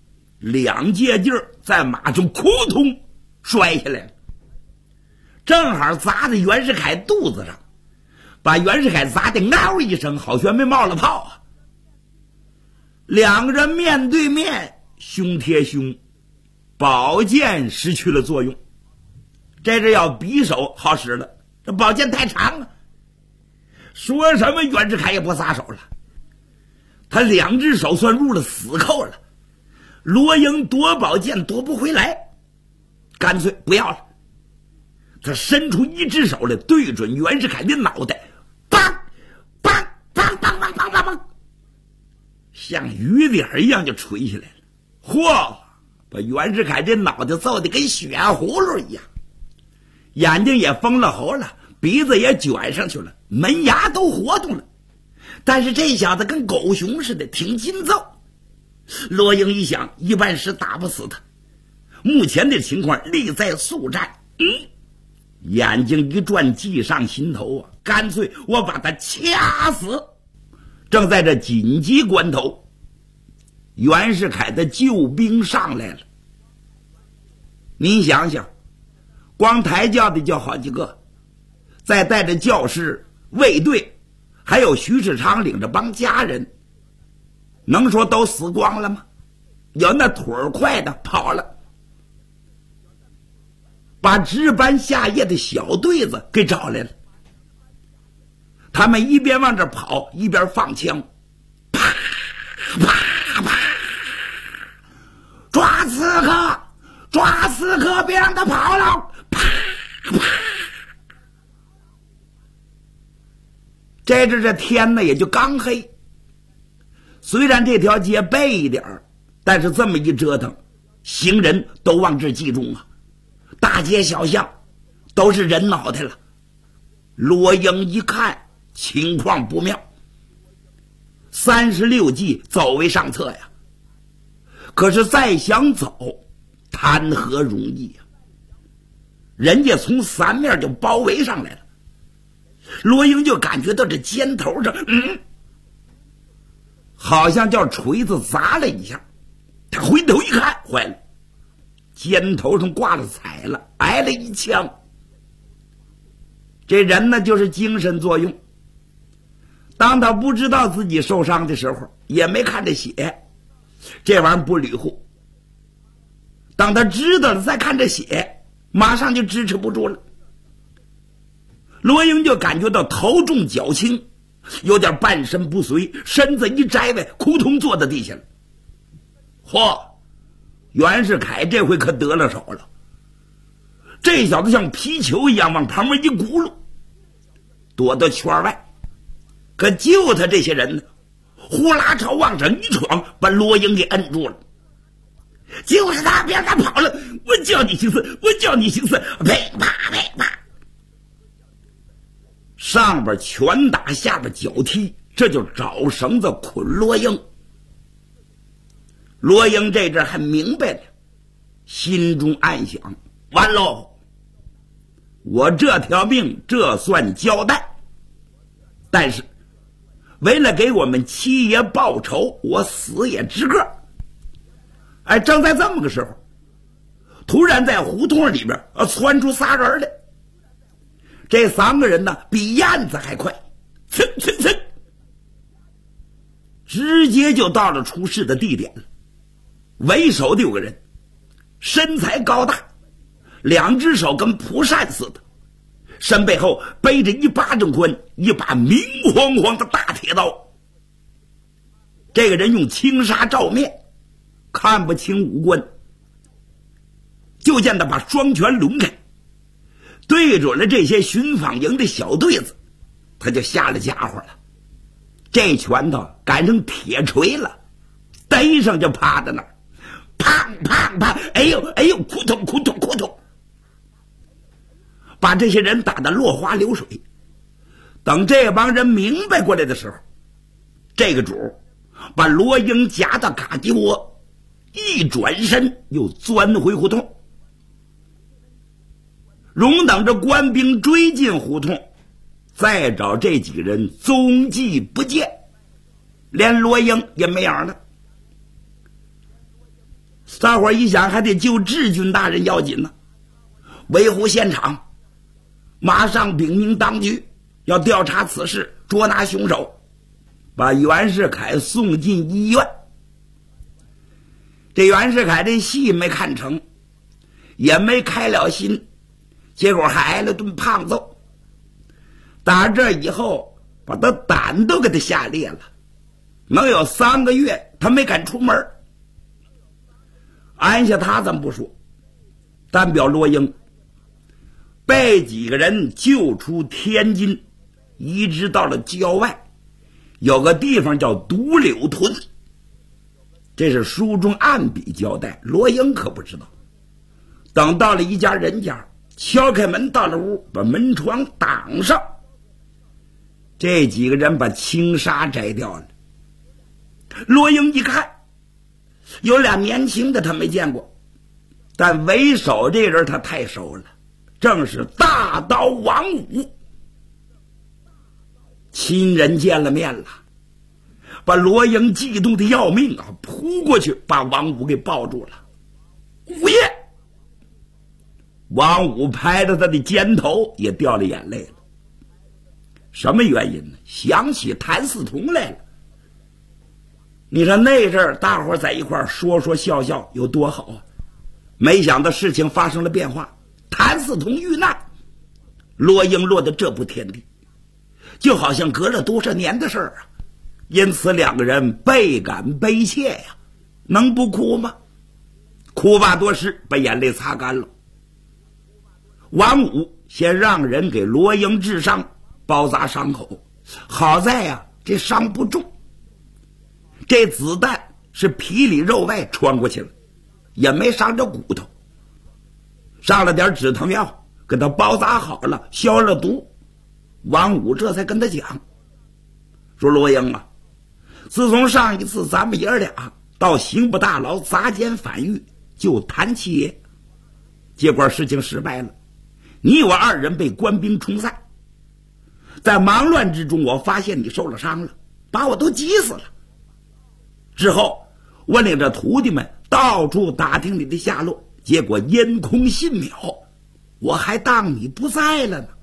，2借劲儿在马中扑通摔下来了，正好砸在袁世凯肚子上，把袁世凯砸的嗷一声，好像没冒了泡啊。2个人面对面，胸贴胸，宝剑失去了作用。这是要匕首好使了，这宝剑太长了。说什么袁世凯也不撒手了，他2只手算入了死扣了。罗英夺宝剑夺不回来，干脆不要了。他伸出1只手来，对准袁世凯的脑袋，梆梆梆梆梆梆梆梆，像雨点一样就垂下来了。嚯！把袁世凯这脑袋揍得跟血葫芦一样，眼睛也封了喉了，鼻子也卷上去了，门牙都活动了。但是这小子跟狗熊似的，挺筋揍。罗英一想，一般时打不死他，目前的情况力在速战。眼睛一转，计上心头啊，干脆我把他掐死。正在这紧急关头，袁世凯的救兵上来了。您想想，光抬轿的就好几个，再带着教师、卫队，还有徐世昌领着帮家人，能说都死光了吗？有那腿儿快的跑了，把值班下夜的小队子给找来了。他们一边往这跑，一边放枪，啪啪啪，抓刺客，抓刺客，别让他跑了，啪啪。这天呢也就刚黑，虽然这条街背一点，但是这么一折腾，行人都往这集中啊，大街小巷都是人脑袋了。罗英一看情况不妙，36计走为上策呀。可是再想走，谈何容易呀！人家从3面就包围上来了。罗英就感觉到这肩头上，好像叫锤子砸了一下。他回头一看，坏了，肩头上挂了彩了，挨了一枪。这人呢，就是精神作用。当他不知道自己受伤的时候，也没看着血，这玩意儿不捋乎。当他知道了再看着血，马上就支持不住了。罗英就感觉到头重脚轻，有点半身不遂，身子一摘外，扑通坐在地下了。嚯！袁世凯这回可得了手了，这小子像皮球一样往旁边一轱辘，躲到圈外。可救他这些人呢，呼啦朝往上一闯，把罗英给摁住了。就是他，别让他跑了！我叫你行刺，我叫你行刺！噼啪噼啪， 上边拳打，下边脚踢，这就找绳子捆罗英。罗英这阵还明白了，心中暗想：完喽，我这条命这算交代。但是为了给我们七爷报仇，我死也值个。哎，正在这么个时候，突然在胡同里边窜出仨人来。这3个人呢，比燕子还快，噌噌噌，直接就到了出事的地点了。为首的有个人，身材高大，2只手跟蒲扇似的，身背后背着1巴掌宽、一把明晃晃的大铁刀。这个人用轻纱罩面，看不清五官，就见他把双拳抡开，对准了这些巡访营的小队子，他就下了家伙了。这拳头赶上铁锤了，逮上就趴在那儿，砰砰砰，哎呦哎呦，扑通扑通扑通，把这些人打得落花流水。等这帮人明白过来的时候，这个主把罗英夹到嘎鸡窝，一转身又钻回胡同。容等着官兵追进胡同，再找这几个人踪迹不见，连罗英也没影了。大伙一想，还得救志军大人要紧呢，维护现场，马上禀明当局，要调查此事，捉拿凶手，把袁世凯送进医院。这袁世凯这戏没看成，也没开了心，结果还挨了顿胖揍。打这以后，把他胆都给他吓裂了，能有3个月他没敢出门。按下他咱不说，单表罗英被几个人救出天津，移植到了郊外，有个地方叫独柳屯。这是书中暗笔交代，罗英可不知道。等到了一家人家，敲开门到了屋，把门窗挡上，这几个人把轻纱摘掉了。罗英一看，有俩年轻的他没见过，但为首这人他太熟了，正是大刀王五。亲人见了面了，把罗英激动的要命啊，扑过去把王五给抱住了。五爷！王五拍着他的肩头，也掉了眼泪了。什么原因呢？想起谭嗣同来了。你说那阵儿大伙在一块说说笑笑有多好啊，没想到事情发生了变化，谭嗣同遇难，罗英落得这步田地，就好像隔了多少年的事儿啊。因此2个人倍感悲切呀，能不哭吗？哭罢多时，把眼泪擦干了。王五先让人给罗英治伤，包扎伤口，好在呀，这伤不重，这子弹是皮里肉外穿过去了，也没伤着骨头。上了点止疼药，给他包扎好了，消了毒。王五这才跟他讲，说罗英啊，自从上一次咱们爷俩到刑部大牢砸监反狱，就谭七爷，结果事情失败了，你我2人被官兵冲散。在忙乱之中，我发现你受了伤了，把我都急死了。之后我领着徒弟们到处打听你的下落，结果烟空信渺，我还当你不在了呢。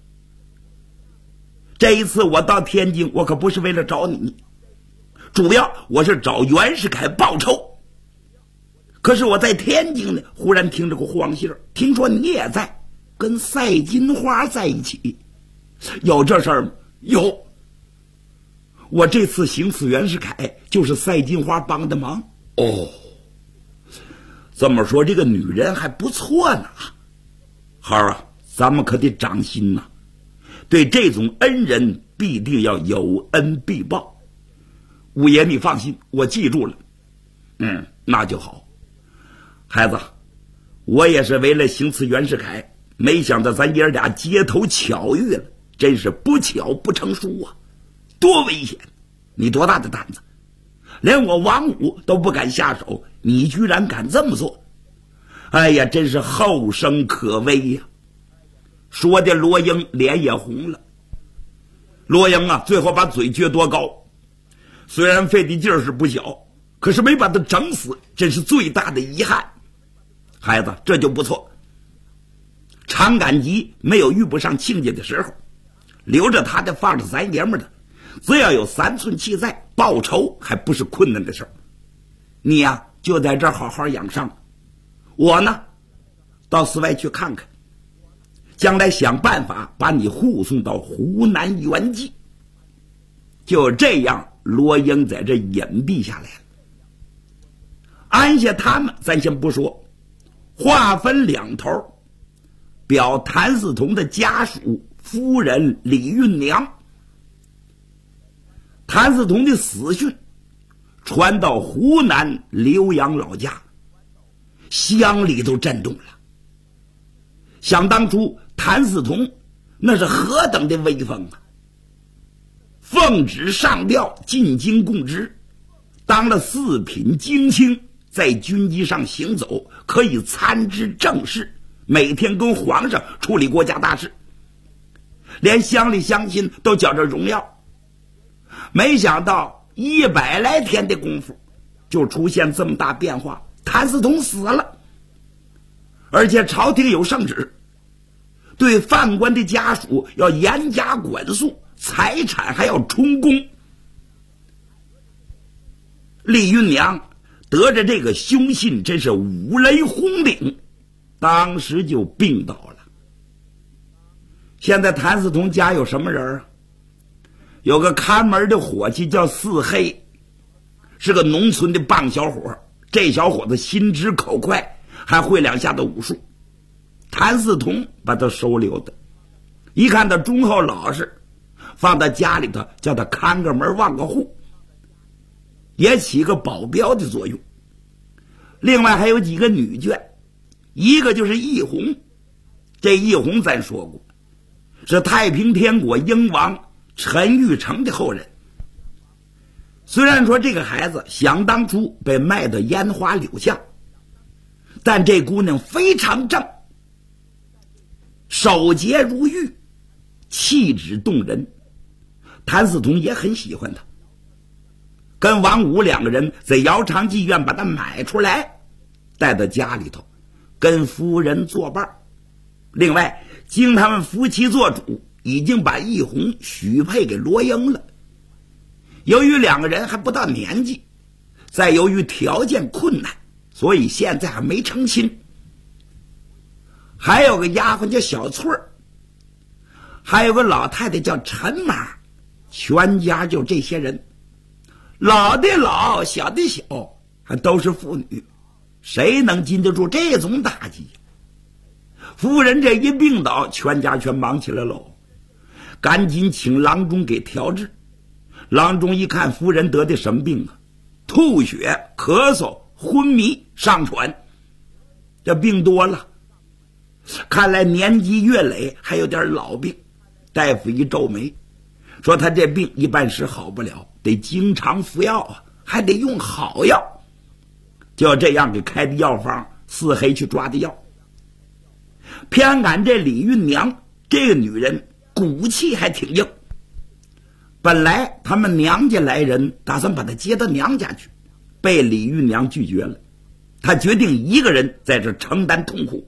这一次我到天津，我可不是为了找你，主要我是找袁世凯报仇。可是我在天津呢，忽然听着个黄信儿，听说你也在，跟赛金花在一起，有这事儿吗？有。我这次行刺袁世凯，就是赛金花帮的忙。哦，这么说这个女人还不错呢。孩儿啊，咱们可得长心呐，对这种恩人必定要有恩必报。五爷你放心，我记住了。那就好。孩子，我也是为了行刺袁世凯，没想到咱爷俩街头巧遇了， 真是不巧不成书啊，多危险！你多大的胆子，连我王五都不敢下手，你居然敢这么做！哎呀，真是后生可畏呀！说的罗英脸也红了。罗英啊，最后把嘴撅多高，虽然费的劲儿是不小，可是没把他整死，真是最大的遗憾。孩子，这就不错。常赶集没有遇不上亲家的时候，留着他的放着咱爷们的，只要有3寸气在，报仇还不是困难的事儿。你呀，就在这儿好好养伤，我呢到寺外去看看，将来想办法把你护送到湖南原籍。就这样，罗英在这隐蔽下来了。安下他们咱先不说，话分两头，表谭嗣同的家属夫人李运娘。谭嗣同的死讯传到湖南浏阳老家，乡里都震动了。想当初谭嗣同那是何等的威风啊！奉旨上吊，进京供职，当了4品京卿，在军机上行走，可以参知政事，每天跟皇上处理国家大事，连乡里乡亲都觉着荣耀。没想到100来天的功夫，就出现这么大变化，谭嗣同死了，而且朝廷有圣旨，对犯官的家属要严加管束，财产还要充公。李运娘得着这个凶信，真是五雷轰顶，当时就病倒了。现在谭嗣同家有什么人啊？有个看门的伙计叫四黑，是个农村的棒小伙，这小伙子心直口快，还会2下的武术。谭嗣同把他收留的，一看他忠厚老实，放到家里头，叫他看个门望个户，也起个保镖的作用。另外还有几个女眷，一个就是义弘。这义弘咱说过，是太平天国英王陈玉成的后人。虽然说这个孩子想当初被卖到烟花柳巷，但这姑娘非常正，守节如玉，气质动人。谭嗣同也很喜欢她，跟王五2个人在姚长妓院把她买出来，带到家里头跟夫人作伴。另外经他们夫妻做主，已经把义弘许配给罗英了。由于2个人还不到年纪，再由于条件困难，所以现在还没成亲。还有个丫鬟叫小翠儿，还有个老太太叫陈妈，全家就这些人，老的老，小的小，还都是妇女，谁能经得住这种打击？夫人这一病倒，全家全忙起来喽，赶紧请郎中给调治。郎中一看夫人得的什么病啊？吐血、咳嗽、昏迷、上喘，这病多了，看来年纪越累，还有点老病。大夫一皱眉，说他这病一般时好不了，得经常服药啊，还得用好药。就这样给开的药方，四黑去抓的药。偏赶这李运娘这个女人骨气还挺硬，本来他们娘家来人打算把她接到娘家去，被李运娘拒绝了。她决定一个人在这承担痛苦。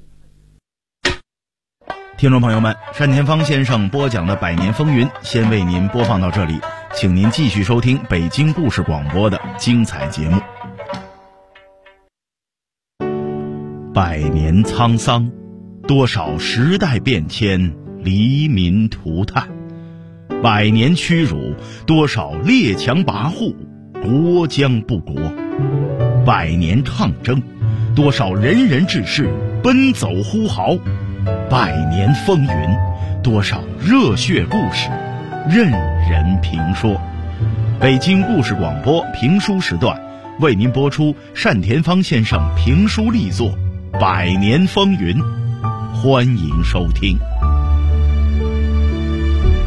听众朋友们，单田芳先生播讲的《百年风云》先为您播放到这里，请您继续收听北京故事广播的精彩节目。100年沧桑，多少时代变迁，黎民涂炭；100年屈辱，多少列强跋扈，国将不国；100年抗争，多少仁人志士奔走呼号；100年风云，多少热血故事任人评说。北京故事广播评书时段为您播出单田芳先生评书力作《100年风云》，欢迎收听。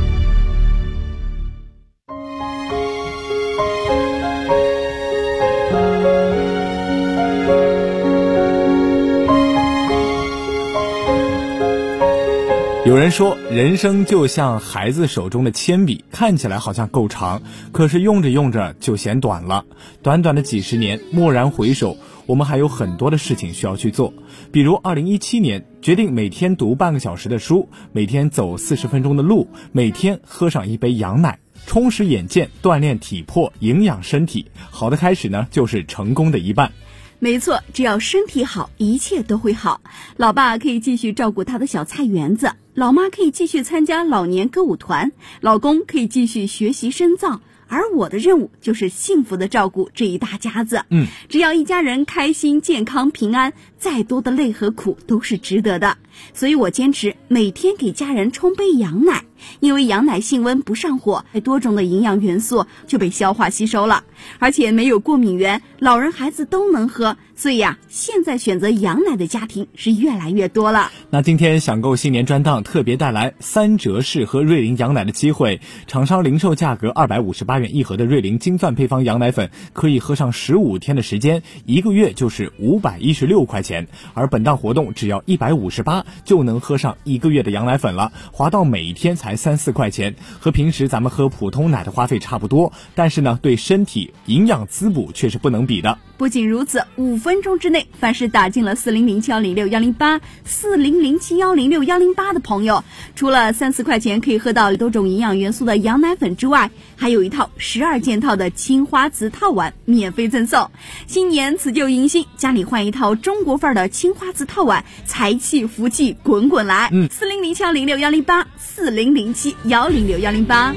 有人说，人生就像孩子手中的铅笔，看起来好像够长，可是用着用着就嫌短了。短短的几十年，蓦然回首，我们还有很多的事情需要去做。比如2017年决定每天读半个小时的书，每天走40分钟的路，每天喝上一杯羊奶，充实眼界，锻炼体魄，营养身体。好的开始呢，就是成功的一半。 没错，只要身体好，一切都会好。老爸可以继续照顾他的小菜园子，老妈可以继续参加老年歌舞团，老公可以继续学习深造，而我的任务就是幸福的照顾这一大家子。只要一家人开心、健康、平安，再多的累和苦都是值得的。所以我坚持每天给家人冲杯羊奶，因为羊奶性温不上火，多种的营养元素就被消化吸收了，而且没有过敏源，老人孩子都能喝。所以现在选择羊奶的家庭是越来越多了。 那今天享购新年专档特别带来3折试喝瑞麟羊奶的机会，厂商零售价格258元一盒的瑞麟金钻配方羊奶粉，可以喝上15天的时间，1个月就是516块钱，而本档活动只要158就能喝上1个月的羊奶粉了，划到每天才3-4块钱，和平时咱们喝普通奶的花费差不多，但是呢，对身体营养滋补却是不能比的。 不仅如此，5分钟之内，凡是打进了4007106108、4007106108的朋友，除了3-4块钱可以喝到多种营养元素的羊奶粉之外，还有一套12件套的青花瓷套碗免费赠送。新年辞旧迎新，家里换一套中国范儿的青花瓷套碗，财气福气滚滚来。4007106108、4007106108。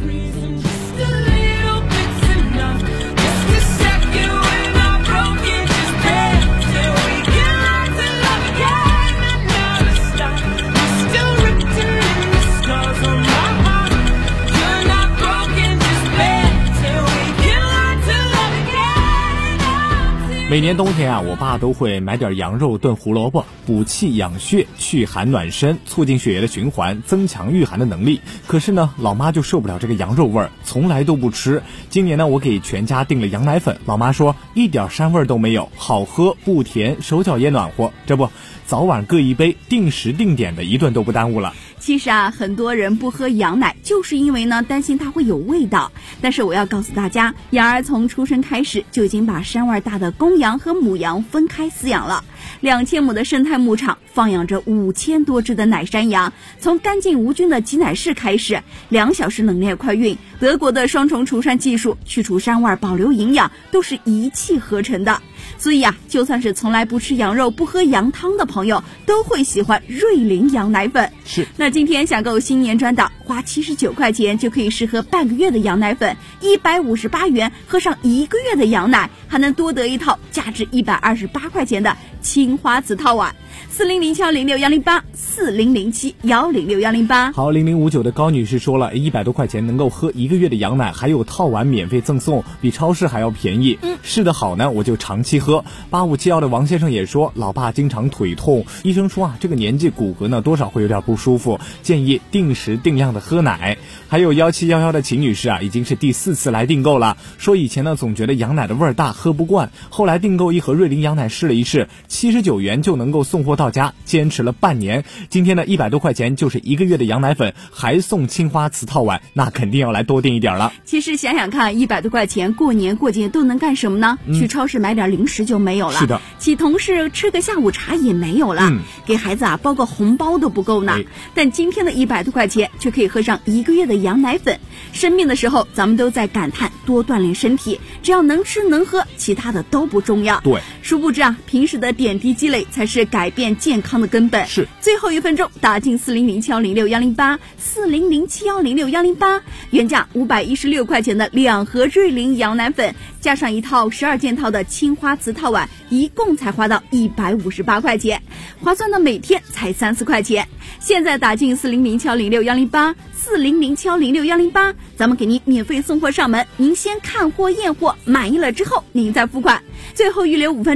每年冬天我爸都会买点羊肉炖胡萝卜，补气养血，祛寒暖身，促进血液的循环，增强御寒的能力。可是呢，老妈就受不了这个羊肉味儿，从来都不吃。今年呢，我给全家订了羊奶粉，老妈说一点膻味都没有，好喝不甜，手脚也暖和。这不，早晚各一杯，定时定点的，一顿都不耽误了。 其实很多人不喝羊奶，就是因为呢担心它会有味道。但是我要告诉大家，羊儿从出生开始就已经把膻味大的公羊和母羊分开饲养了。2000亩的生态牧场放养着5000多只的奶山羊，从干净无菌的挤奶室开始，2小时冷链快运，德国的双重除膻技术，去除膻味，保留营养，都是一气呵成的。所以就算是从来不吃羊肉、不喝羊汤的朋友，都会喜欢瑞麟羊奶粉。 是。 那今天享购新年专档，花79块钱就可以试喝半个月的羊奶粉，158元喝上1个月的羊奶，还能多得一套价值128块钱的青花瓷套碗。4007106108、4007106108。 好，0059的高女士说了，100多块钱能够喝1个月的羊奶，还有套碗免费赠送，比超市还要便宜。试得好呢，我就长期喝。8571的王先生也说，老爸经常腿痛，医生说这个年纪骨骼呢多少会有点不舒服，建议定时定量的喝奶。还有1711的秦女士已经是第4次来订购了，说以前呢总觉得羊奶的味儿大，喝不惯，后来订购一盒瑞麟羊奶试了一试，79元就能够送货到家，坚持了半年。今天呢100多块钱就是1个月的羊奶粉，还送青花瓷套碗，那肯定要来多订一点了。 其实想想看，100多块钱过年过节都能干什么呢？去超市买点零食就没有了， 是的， 请同事吃个下午茶也没有了，给孩子包个红包都不够呢。但今天的100多块钱却可以喝上1个月的羊奶粉。生病的时候咱们都在感叹多锻炼身体，只要能吃能喝，其他的都不重要。 对， 殊不知平时的点滴积累才是改变健康的根本。 是， 最后1分钟打进4007106108、4007106108，原价516块钱的2盒瑞麟羊奶粉，加上一套12件套的青花瓷套碗，一共才花到158块钱，划算的每天才3-4块钱。现在打进4007106108、4007106108，咱们给您免费送货上门，您先看货验货，满意了之后您再付款。最后预留5分